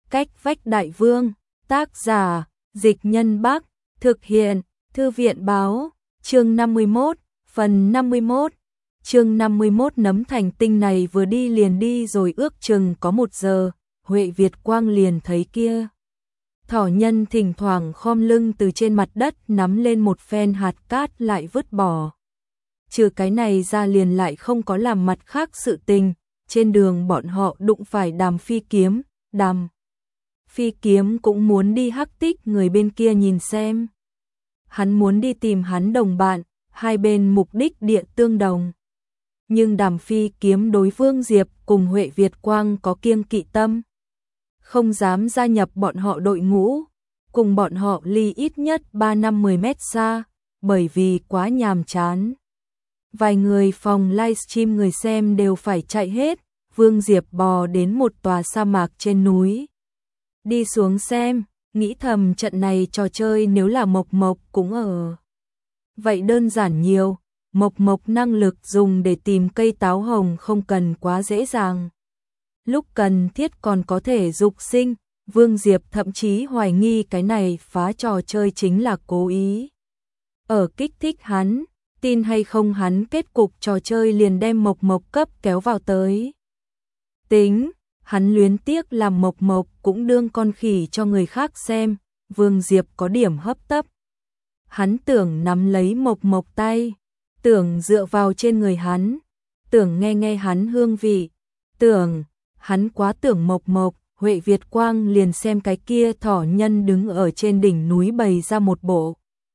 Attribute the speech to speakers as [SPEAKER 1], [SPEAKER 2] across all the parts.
[SPEAKER 1] Cách vách đại vương, tác giả, Dịch Nhân Bắc, thực hiện, Thư viện báo, chương 51, phần 51. Chương 51 nấm thành tinh này vừa đi liền đi rồi ước chừng có 1 giờ, Huệ Việt Quang liền thấy kia. Thỏ nhân thỉnh thoảng khom lưng từ trên mặt đất nắm lên một phen hạt cát lại vứt bỏ. Trừ cái này ra liền lại không có làm mặt khác sự tình, trên đường bọn họ đụng phải Đàm Phi Kiếm, Đàm Phi Kiếm cũng muốn đi hắc tích người bên kia nhìn xem. Hắn muốn đi tìm hắn đồng bạn, hai bên mục đích địa tương đồng. Nhưng Đàm Phi Kiếm đối Vương Diệp cùng Huệ Việt Quang có kiêng kỵ tâm. Không dám gia nhập bọn họ đội ngũ, cùng bọn họ ly ít nhất 3-5-10 mét xa, bởi vì quá nhàm chán. Vài người phòng livestream người xem đều phải chạy hết, Vương Diệp bò đến một tòa sa mạc trên núi. Đi xuống xem, nghĩ thầm trận này trò chơi nếu là Mộc Mộc cũng ở. Vậy đơn giản nhiều, Mộc Mộc năng lực dùng để tìm cây táo hồng không cần quá dễ dàng. Lúc cần thiết còn có thể dục sinh, Vương Diệp thậm chí hoài nghi cái này phá trò chơi chính là cố ý. Ở kích thích hắn, tin hay không hắn kết cục trò chơi liền đem Mộc Mộc cấp kéo vào tới. Tính, hắn luyến tiếc làm Mộc Mộc cũng đương con khỉ cho người khác xem, Vương Diệp có điểm hấp tấp. Hắn tưởng nắm lấy Mộc Mộc tay, tưởng dựa vào trên người hắn, tưởng nghe nghe hắn hương vị, tưởng, hắn quá tưởng Mộc Mộc, Huệ Việt Quang liền xem cái kia thỏ nhân đứng ở trên đỉnh núi bày ra một bộ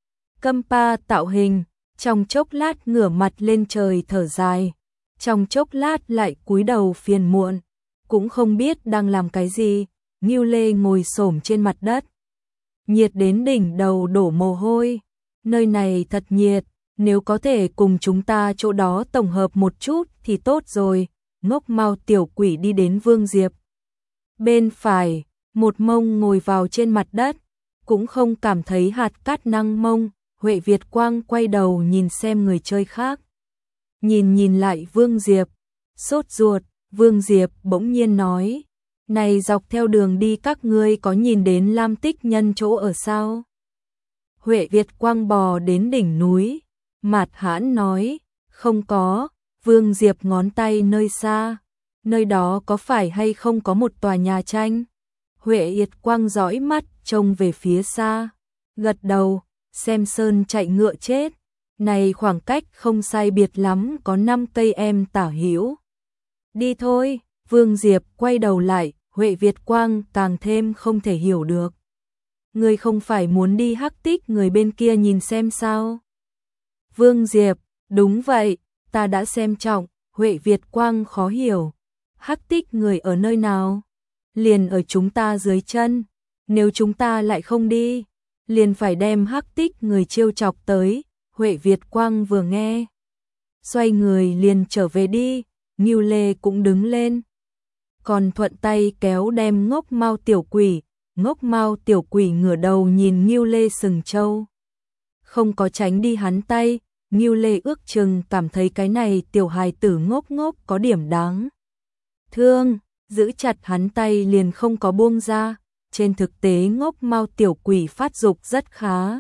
[SPEAKER 1] câm pa tạo hình, trong chốc lát ngửa mặt lên trời thở dài, trong chốc lát lại cúi đầu phiền muộn, cũng không biết đang làm cái gì. Ngưu Lê ngồi xổm trên mặt đất, nhiệt đến đỉnh đầu đổ mồ hôi, nơi này thật nhiệt, nếu có thể cùng chúng ta chỗ đó tổng hợp một chút thì tốt rồi. Ngốc Mao tiểu quỷ đi đến Vương Diệp bên phải, một mông ngồi vào trên mặt đất, cũng không cảm thấy hạt cát năng mông. Huệ Việt Quang quay đầu nhìn xem người chơi khác, nhìn lại Vương Diệp, sốt ruột. Vương Diệp bỗng nhiên nói, này dọc theo đường đi các ngươi có nhìn đến Lam Tích Nhân chỗ ở sao? Huệ Việt Quang bò đến đỉnh núi, mạt hãn nói, không có. Vương Diệp ngón tay nơi xa, nơi đó có phải hay không có một tòa nhà tranh? Huệ Việt Quang dõi mắt trông về phía xa, gật đầu, xem sơn chạy ngựa chết, này khoảng cách không sai biệt lắm có 5 cây em tả hữu. Đi thôi. Vương Diệp quay đầu lại, Huệ Việt Quang càng thêm không thể hiểu được. Người không phải muốn đi hắc tích người bên kia nhìn xem sao? Vương Diệp, đúng vậy, ta đã xem trọng. Huệ Việt Quang khó hiểu. Hắc tích người ở nơi nào? Liền ở chúng ta dưới chân. Nếu chúng ta lại không đi, liền phải đem hắc tích người trêu chọc tới. Huệ Việt Quang vừa nghe, xoay người liền trở về đi. Ngưu Lê cũng đứng lên, còn thuận tay kéo đem Ngốc Mao tiểu quỷ. Ngốc Mao tiểu quỷ ngửa đầu nhìn Ngưu Lê sừng trâu, không có tránh đi hắn tay. Ngưu Lê ước chừng cảm thấy cái này tiểu hài tử ngốc ngốc có điểm đáng thương, giữ chặt hắn tay liền không có buông ra. Trên thực tế Ngốc Mao tiểu quỷ phát dục rất khá,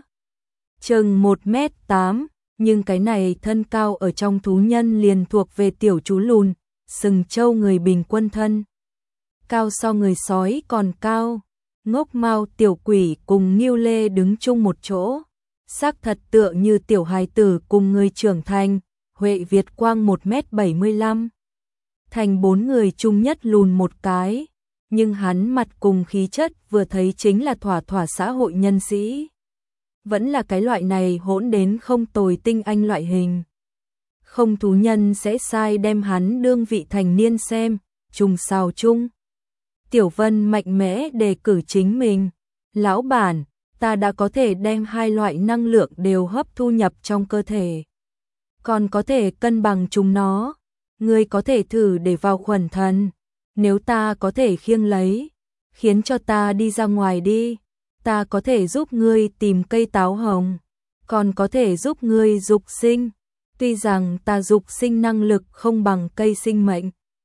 [SPEAKER 1] chừng 1m8, nhưng cái này thân cao ở trong thú nhân liền thuộc về tiểu chú lùn, sừng trâu người bình quân thân cao so người sói còn cao. Ngốc Mao tiểu quỷ cùng Ngưu Lê đứng chung một chỗ, xác thật tựa như tiểu hài tử cùng người trưởng thành. Huệ Việt Quang 1m75, thành 4 người chung nhất lùn một cái, nhưng hắn mặt cùng khí chất vừa thấy chính là thỏa xã hội nhân sĩ. Vẫn là cái loại này hỗn đến không tồi tinh anh loại hình. Không thú nhân sẽ sai đem hắn đương vị thành niên xem, chung sao chung. Tiểu Vân mạnh mẽ đề cử chính mình. Lão bản, ta đã có thể đem hai loại năng lượng đều hấp thu nhập trong cơ thể, còn có thể cân bằng chúng nó. Ngươi có thể thử để vào khuẩn thần. Nếu ta có thể khiêng lấy, khiến cho ta đi ra ngoài đi. Ta có thể giúp ngươi tìm cây táo hồng, còn có thể giúp ngươi dục sinh. Tuy rằng ta dục sinh năng lực không bằng cây sinh mệnh,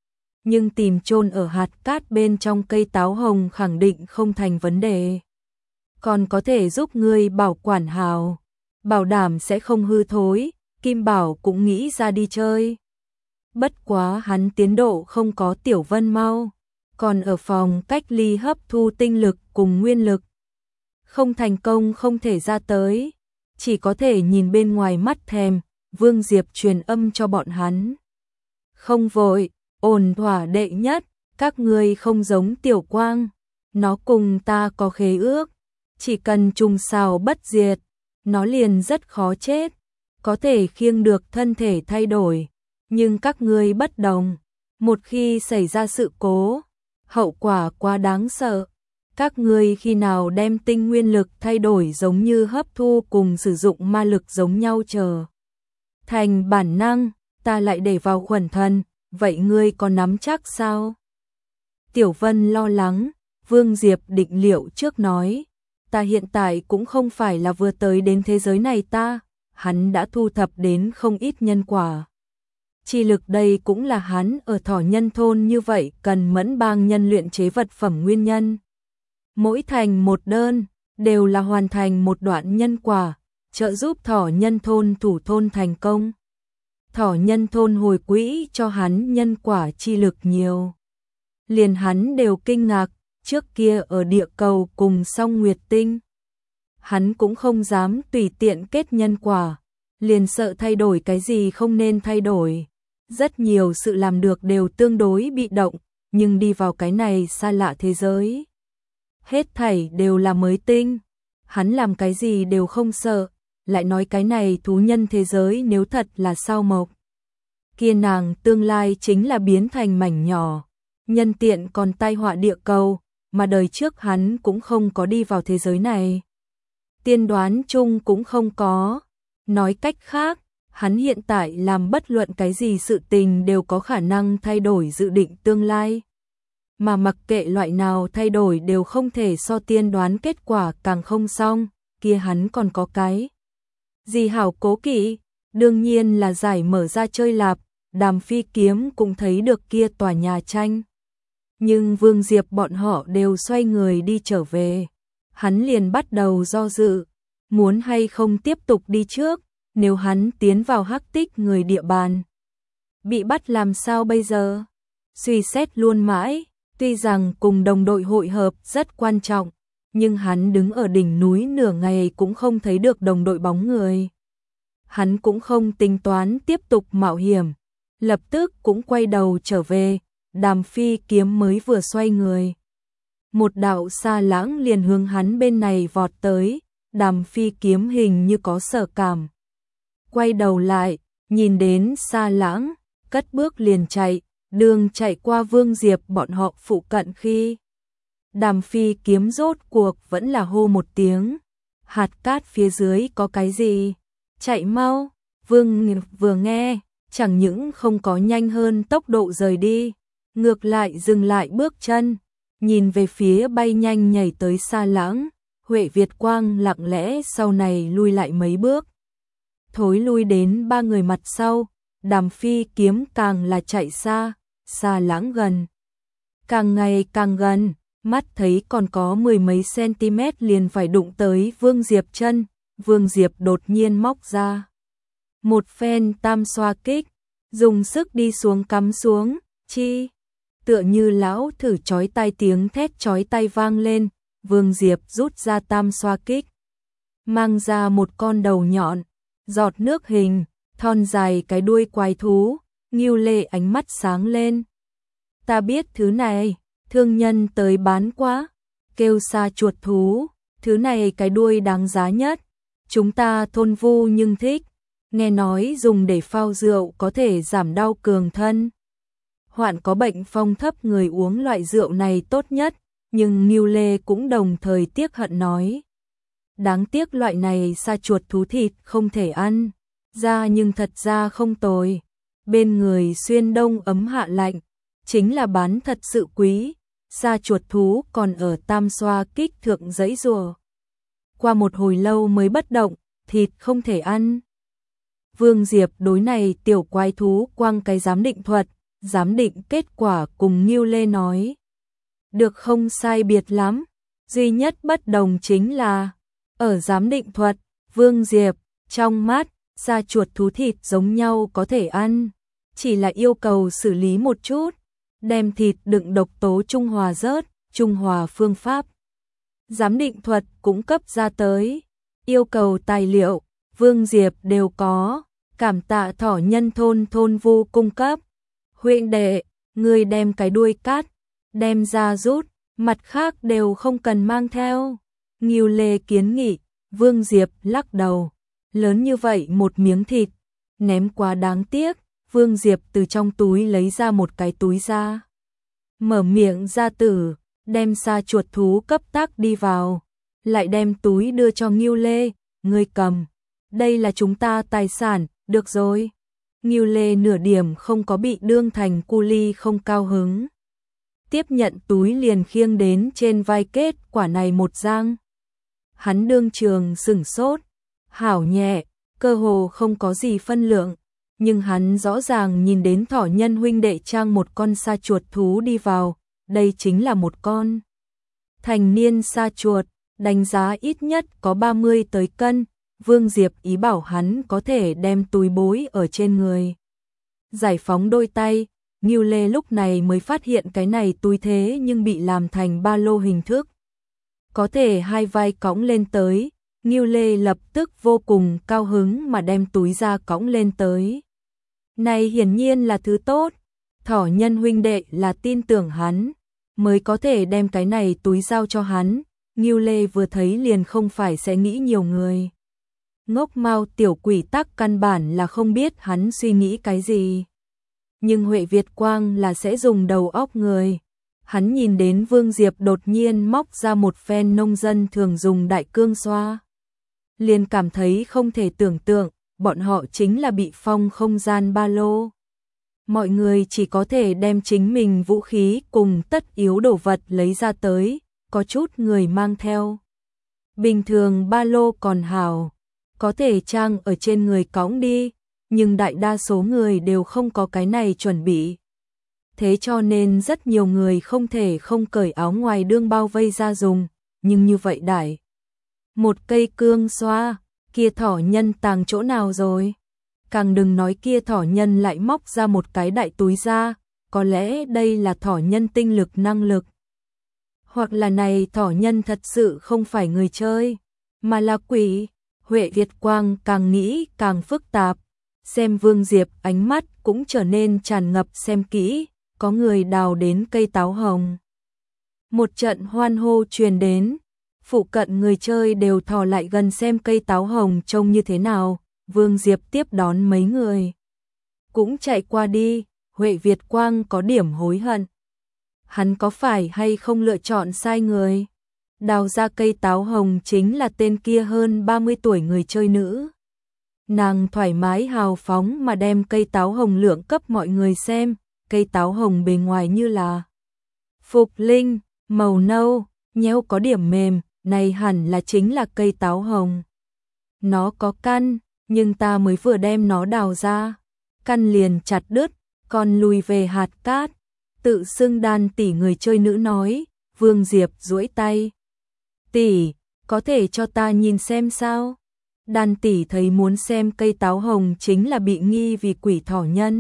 [SPEAKER 1] nhưng tìm chôn ở hạt cát bên trong cây táo hồng khẳng định không thành vấn đề. Còn có thể giúp ngươi bảo quản hào, bảo đảm sẽ không hư thối, Kim Bảo cũng nghĩ ra đi chơi. Bất quá hắn tiến độ không có Tiểu Vân mau, còn ở phòng cách ly hấp thu tinh lực cùng nguyên lực. Không thành công không thể ra tới, chỉ có thể nhìn bên ngoài mắt thèm, Vương Diệp truyền âm cho bọn hắn. Không vội, ổn thỏa đệ nhất, các ngươi không giống Tiểu Quang, nó cùng ta có khế ước, chỉ cần trùng xào bất diệt, nó liền rất khó chết, có thể khiêng được thân thể thay đổi, nhưng các ngươi bất đồng, một khi xảy ra sự cố, hậu quả quá đáng sợ. Các ngươi khi nào đem tinh nguyên lực thay đổi giống như hấp thu cùng sử dụng ma lực giống nhau chờ thành bản năng, ta lại để vào khuẩn thân, vậy ngươi có nắm chắc sao? Tiểu Vân lo lắng, Vương Diệp định liệu trước nói, ta hiện tại cũng không phải là vừa tới đến thế giới này ta, hắn đã thu thập đến không ít nhân quả. Chi lực đây cũng là hắn ở Thỏ Nhân thôn như vậy cần mẫn bang nhân luyện chế vật phẩm nguyên nhân. Mỗi thành một đơn, đều là hoàn thành một đoạn nhân quả, trợ giúp Thỏ Nhân thôn thủ thôn thành công. Thỏ Nhân thôn hồi quỹ cho hắn nhân quả chi lực nhiều. Liền hắn đều kinh ngạc, trước kia ở địa cầu cùng Song Nguyệt Tinh. Hắn cũng không dám tùy tiện kết nhân quả, liền sợ thay đổi cái gì không nên thay đổi. Rất nhiều sự làm được đều tương đối bị động, nhưng đi vào cái này xa lạ thế giới. Hết thảy đều là mới tinh, hắn làm cái gì đều không sợ, lại nói cái này thú nhân thế giới nếu thật là sao mộc. Kia nàng tương lai chính là biến thành mảnh nhỏ, nhân tiện còn tai họa địa cầu, mà đời trước hắn cũng không có đi vào thế giới này. Tiên đoán chung cũng không có, nói cách khác, hắn hiện tại làm bất luận cái gì sự tình đều có khả năng thay đổi dự định tương lai. Mà mặc kệ loại nào thay đổi đều không thể so tiên đoán kết quả càng không xong, kia hắn còn có cái gì hảo cố kỵ, đương nhiên là giải mở ra chơi lạp, Đàm Phi Kiếm cũng thấy được kia tòa nhà tranh. Nhưng Vương Diệp bọn họ đều xoay người đi trở về, hắn liền bắt đầu do dự, muốn hay không tiếp tục đi trước, nếu hắn tiến vào hắc tích người địa bàn. Bị bắt làm sao bây giờ? Suy xét luôn mãi. Tuy rằng cùng đồng đội hội hợp rất quan trọng, nhưng hắn đứng ở đỉnh núi nửa ngày cũng không thấy được đồng đội bóng người. Hắn cũng không tính toán tiếp tục mạo hiểm, lập tức cũng quay đầu trở về, Đàm Phi Kiếm mới vừa xoay người. Một đạo xa lãng liền hướng hắn bên này vọt tới, Đàm Phi Kiếm hình như có sở cảm. Quay đầu lại, nhìn đến xa lãng, cất bước liền chạy. Đường chạy qua Vương Diệp bọn họ phụ cận khi Đàm Phi Kiếm rốt cuộc vẫn là hô một tiếng, hạt cát phía dưới có cái gì, chạy mau. Vương vừa nghe, chẳng những không có nhanh hơn tốc độ rời đi, ngược lại dừng lại bước chân, nhìn về phía bay nhanh nhảy tới xa lãng, Huệ Việt Quang lặng lẽ sau này lui lại mấy bước, thối lui đến ba người mặt sau. Đàm Phi Kiếm càng là chạy xa, xa lãng gần. Càng ngày càng gần, mắt thấy còn có 10 mấy cm liền phải đụng tới Vương Diệp chân, Vương Diệp đột nhiên móc ra một phen tam xoa kích, dùng sức đi xuống cắm xuống, chi, tựa như lão thử chói tai tiếng thét chói tai vang lên, Vương Diệp rút ra tam xoa kích, mang ra một con đầu nhọn, giọt nước hình, thon dài cái đuôi quái thú, Ngưu Lê ánh mắt sáng lên. Ta biết thứ này, thương nhân tới bán quá, kêu xa chuột thú, thứ này cái đuôi đáng giá nhất, chúng ta thôn vu nhưng thích, nghe nói dùng để phao rượu có thể giảm đau cường thân. Hoạn có bệnh phong thấp người uống loại rượu này tốt nhất, nhưng Ngưu Lê cũng đồng thời tiếc hận nói. Đáng tiếc loại này xa chuột thú thịt không thể ăn. Ra nhưng thật ra không tồi, bên người xuyên đông ấm hạ lạnh, chính là bán thật sự quý, xa chuột thú còn ở tam xoa kích thượng giấy rùa. Qua một hồi lâu mới bất động, thịt không thể ăn. Vương Diệp đối này tiểu quái thú quăng cái giám định thuật, giám định kết quả cùng Ngưu Lê nói. Được không sai biệt lắm, duy nhất bất đồng chính là, ở giám định thuật, Vương Diệp, trong mắt, da chuột thú thịt giống nhau có thể ăn, chỉ là yêu cầu xử lý một chút, đem thịt đựng độc tố trung hòa rớt, trung hòa phương pháp. Giám định thuật cũng cấp ra tới, yêu cầu tài liệu, Vương Diệp đều có, cảm tạ Thỏ Nhân thôn Vu cung cấp. Huynh đệ, người đem cái đuôi cắt, đem ra rút, mặt khác đều không cần mang theo. Ngưu Lê kiến nghị, Vương Diệp lắc đầu, lớn như vậy một miếng thịt, ném quá đáng tiếc. Vương Diệp từ trong túi lấy ra một cái túi ra, mở miệng ra tử, đem sa chuột thú cấp tác đi vào, lại đem túi đưa cho Ngưu Lê, ngươi cầm, đây là chúng ta tài sản, được rồi. Ngưu Lê nửa điểm không có bị đương thành cu ly không cao hứng. Tiếp nhận túi liền khiêng đến trên vai, kết quả này một giang. Hắn đương trường sửng sốt, hảo nhẹ, cơ hồ không có gì phân lượng, nhưng hắn rõ ràng nhìn đến Thỏ Nhân huynh đệ trang một con sa chuột thú đi vào, đây chính là một con thành niên sa chuột, đánh giá ít nhất có 30 tới cân. Vương Diệp ý bảo hắn có thể đem túi bối ở trên người. Giải phóng đôi tay, Ngưu Lê lúc này mới phát hiện cái này túi thế nhưng bị làm thành ba lô hình thức. Có thể hai vai cõng lên tới, Ngưu Lê lập tức vô cùng cao hứng mà đem túi ra cõng lên tới. Này hiển nhiên là thứ tốt, Thỏ Nhân huynh đệ là tin tưởng hắn, mới có thể đem cái này túi giao cho hắn. Ngưu Lê vừa thấy liền không phải sẽ nghĩ nhiều người. Ngốc Mao tiểu quỷ tắc căn bản là không biết hắn suy nghĩ cái gì. Nhưng Huệ Việt Quang là sẽ dùng đầu óc người. Hắn nhìn đến Vương Diệp đột nhiên móc ra một phen nông dân thường dùng đại cương xoa, liền cảm thấy không thể tưởng tượng, bọn họ chính là bị phong không gian ba lô. Mọi người chỉ có thể đem chính mình vũ khí cùng tất yếu đồ vật lấy ra tới, có chút người mang theo. Bình thường ba lô còn hảo, có thể trang ở trên người cõng đi, nhưng đại đa số người đều không có cái này chuẩn bị. Thế cho nên rất nhiều người không thể không cởi áo ngoài đương bao vây ra dùng, nhưng như vậy đại. Một cây cương xoa, kia Thỏ Nhân tàng chỗ nào rồi? Càng đừng nói kia Thỏ Nhân lại móc ra một cái đại túi ra, có lẽ đây là Thỏ Nhân tinh lực năng lực. Hoặc là này Thỏ Nhân thật sự không phải người chơi, mà là quỷ. Huệ Việt Quang càng nghĩ càng phức tạp, xem Vương Diệp ánh mắt cũng trở nên tràn ngập xem kỹ, có người đào đến cây táo hồng. Một trận hoan hô truyền đến, phụ cận người chơi đều thò lại gần xem cây táo hồng trông như thế nào. Vương Diệp tiếp đón mấy người, cũng chạy qua đi. Huệ Việt Quang có điểm hối hận, hắn có phải hay không lựa chọn sai người? Đào ra cây táo hồng chính là tên kia hơn 30 tuổi người chơi nữ. Nàng thoải mái hào phóng mà đem cây táo hồng lượng cấp mọi người xem, cây táo hồng bề ngoài như là phục linh, màu nâu, nhéo có điểm mềm, này hẳn là chính là cây táo hồng. Nó có căn, nhưng ta mới vừa đem nó đào ra, căn liền chặt đứt, còn lùi về hạt cát. Tự xưng Đan tỷ người chơi nữ nói. Vương Diệp duỗi tay, tỷ, có thể cho ta nhìn xem sao? Đan tỷ thấy muốn xem cây táo hồng chính là bị nghi vì quỷ Thỏ Nhân.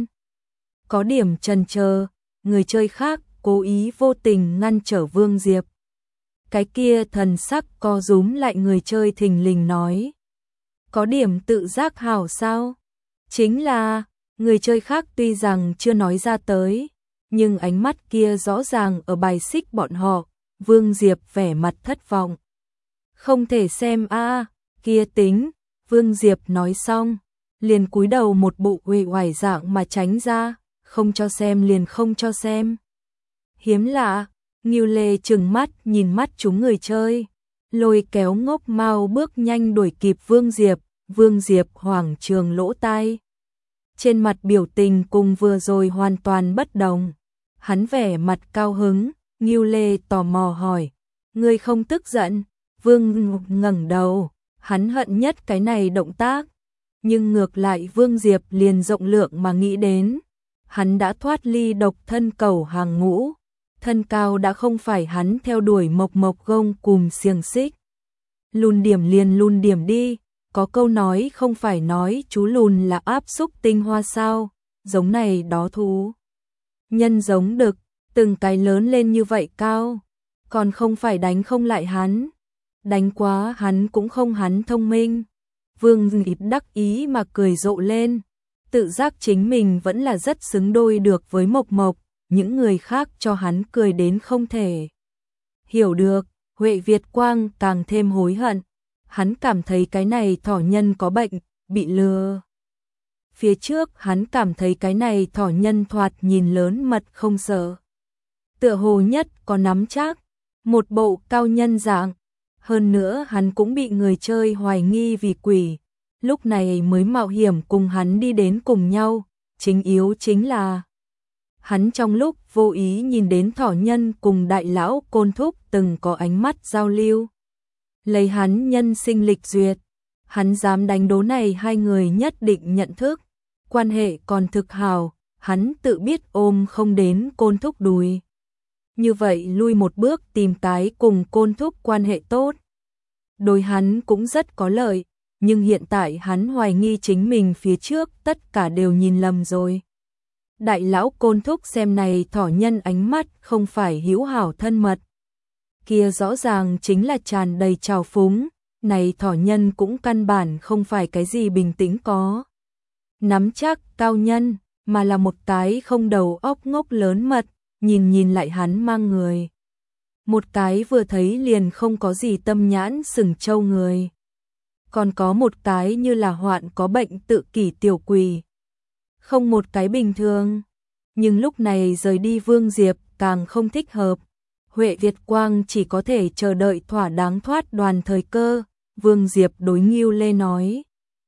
[SPEAKER 1] Có điểm chần chờ, người chơi khác cố ý vô tình ngăn trở Vương Diệp. Cái kia thần sắc co rúm lại người chơi thình lình nói. Có điểm tự giác hảo sao? Chính là, người chơi khác tuy rằng chưa nói ra tới, nhưng ánh mắt kia rõ ràng ở bài xích bọn họ. Vương Diệp vẻ mặt thất vọng. Không thể xem a, kia tính. Vương Diệp nói xong, liền cúi đầu một bộ uể oải dạng mà tránh ra, không cho xem liền không cho xem. Hiếm lạ, Ngưu Lê trừng mắt nhìn mắt chúng người chơi, lôi kéo Ngốc Mao bước nhanh đuổi kịp Vương Diệp. Vương Diệp hoảng trường lỗ tai, trên mặt biểu tình cùng vừa rồi hoàn toàn bất đồng. Hắn vẻ mặt cao hứng. Ngưu Lê tò mò hỏi, ngươi không tức giận? Vương ngẩng đầu, hắn hận nhất cái này động tác, nhưng ngược lại Vương Diệp liền rộng lượng mà nghĩ đến, hắn đã thoát ly độc thân cầu hàng ngũ, thân cao đã không phải hắn theo đuổi mộc mộc gông cùm xiềng xích. Lùn điểm liền lùn điểm đi, có câu nói không phải nói chú lùn là áp xúc tinh hoa sao, giống này đó thú. Nhân giống đực, từng cái lớn lên như vậy cao, còn không phải đánh không lại hắn. Đánh quá hắn cũng không hắn thông minh. Vương Dịp đắc ý mà cười rộ lên, tự giác chính mình vẫn là rất xứng đôi được với Mộc Mộc, những người khác cho hắn cười đến không thể. Hiểu được, Huệ Việt Quang càng thêm hối hận, hắn cảm thấy cái này thỏ nhân có bệnh, bị lừa. Phía trước hắn cảm thấy cái này thỏ nhân thoạt nhìn lớn mật không sợ. Tựa hồ nhất có nắm chắc, một bộ cao nhân dạng. Hơn nữa hắn cũng bị người chơi hoài nghi vì quỷ, lúc này mới mạo hiểm cùng hắn đi đến cùng nhau, chính yếu chính là hắn trong lúc vô ý nhìn đến thỏ nhân cùng đại lão Côn Thúc từng có ánh mắt giao lưu. Lấy hắn nhân sinh lịch duyệt, hắn dám đánh đố này hai người nhất định nhận thức, quan hệ còn thực hào, hắn tự biết ôm không đến Côn Thúc đùi. Như vậy lui một bước tìm cái cùng Côn Thúc quan hệ tốt. Đối hắn cũng rất có lợi, nhưng hiện tại hắn hoài nghi chính mình phía trước tất cả đều nhìn lầm rồi. Đại lão Côn Thúc xem này thỏ nhân ánh mắt không phải hữu hảo thân mật. Kia rõ ràng chính là tràn đầy trào phúng, này thỏ nhân cũng căn bản không phải cái gì bình tĩnh có. Nắm chắc cao nhân, mà là một cái không đầu óc ngốc lớn mật, nhìn lại hắn mang người. Một cái vừa thấy liền không có gì tâm nhãn sừng trâu người. Còn có một cái như là hoạn có bệnh tự kỷ tiểu quỷ. Không một cái bình thường. Nhưng lúc này rời đi Vương Diệp càng không thích hợp. Huệ Việt Quang chỉ có thể chờ đợi thỏa đáng thoát đoàn thời cơ. Vương Diệp đối Ngưu Lê nói.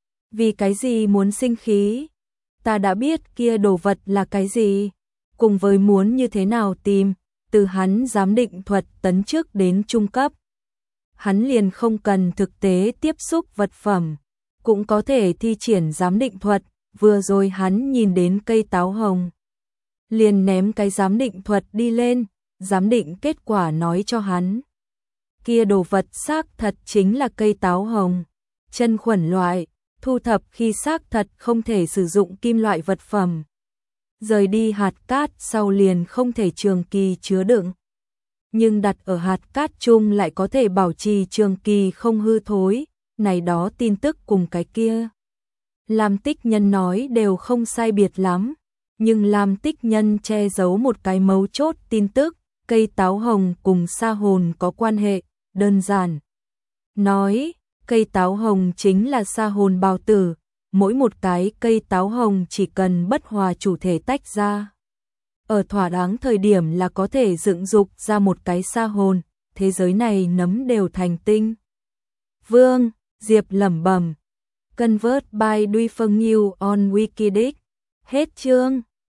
[SPEAKER 1] Vì cái gì muốn sinh khí? Ta đã biết kia đồ vật là cái gì. Cùng với muốn như thế nào tìm. Từ hắn giám định thuật tấn trước đến trung cấp. Hắn liền không cần thực tế tiếp xúc vật phẩm, cũng có thể thi triển giám định thuật, vừa rồi hắn nhìn đến cây táo hồng. Liền ném cái giám định thuật đi lên, giám định kết quả nói cho hắn. Kia đồ vật xác thật chính là cây táo hồng, chân khuẩn loại, thu thập khi xác thật không thể sử dụng kim loại vật phẩm. Rời đi hạt cát sau liền không thể trường kỳ chứa đựng. Nhưng đặt ở hạt cát chung lại có thể bảo trì trường kỳ không hư thối, này đó tin tức cùng cái kia. Lam Tích Nhân nói đều không sai biệt lắm, nhưng Lam Tích Nhân che giấu một cái mấu chốt tin tức, cây táo hồng cùng sa hồn có quan hệ, đơn giản. Nói, cây táo hồng chính là sa hồn bào tử, mỗi một cái cây táo hồng chỉ cần bất hòa chủ thể tách ra. Ở thỏa đáng thời điểm là có thể dựng dục ra một cái sa hồn, thế giới này nấm đều thành tinh. Vương, Diệp lẩm bẩm. Convert by Duy Phương New on Wikidic. Hết chương.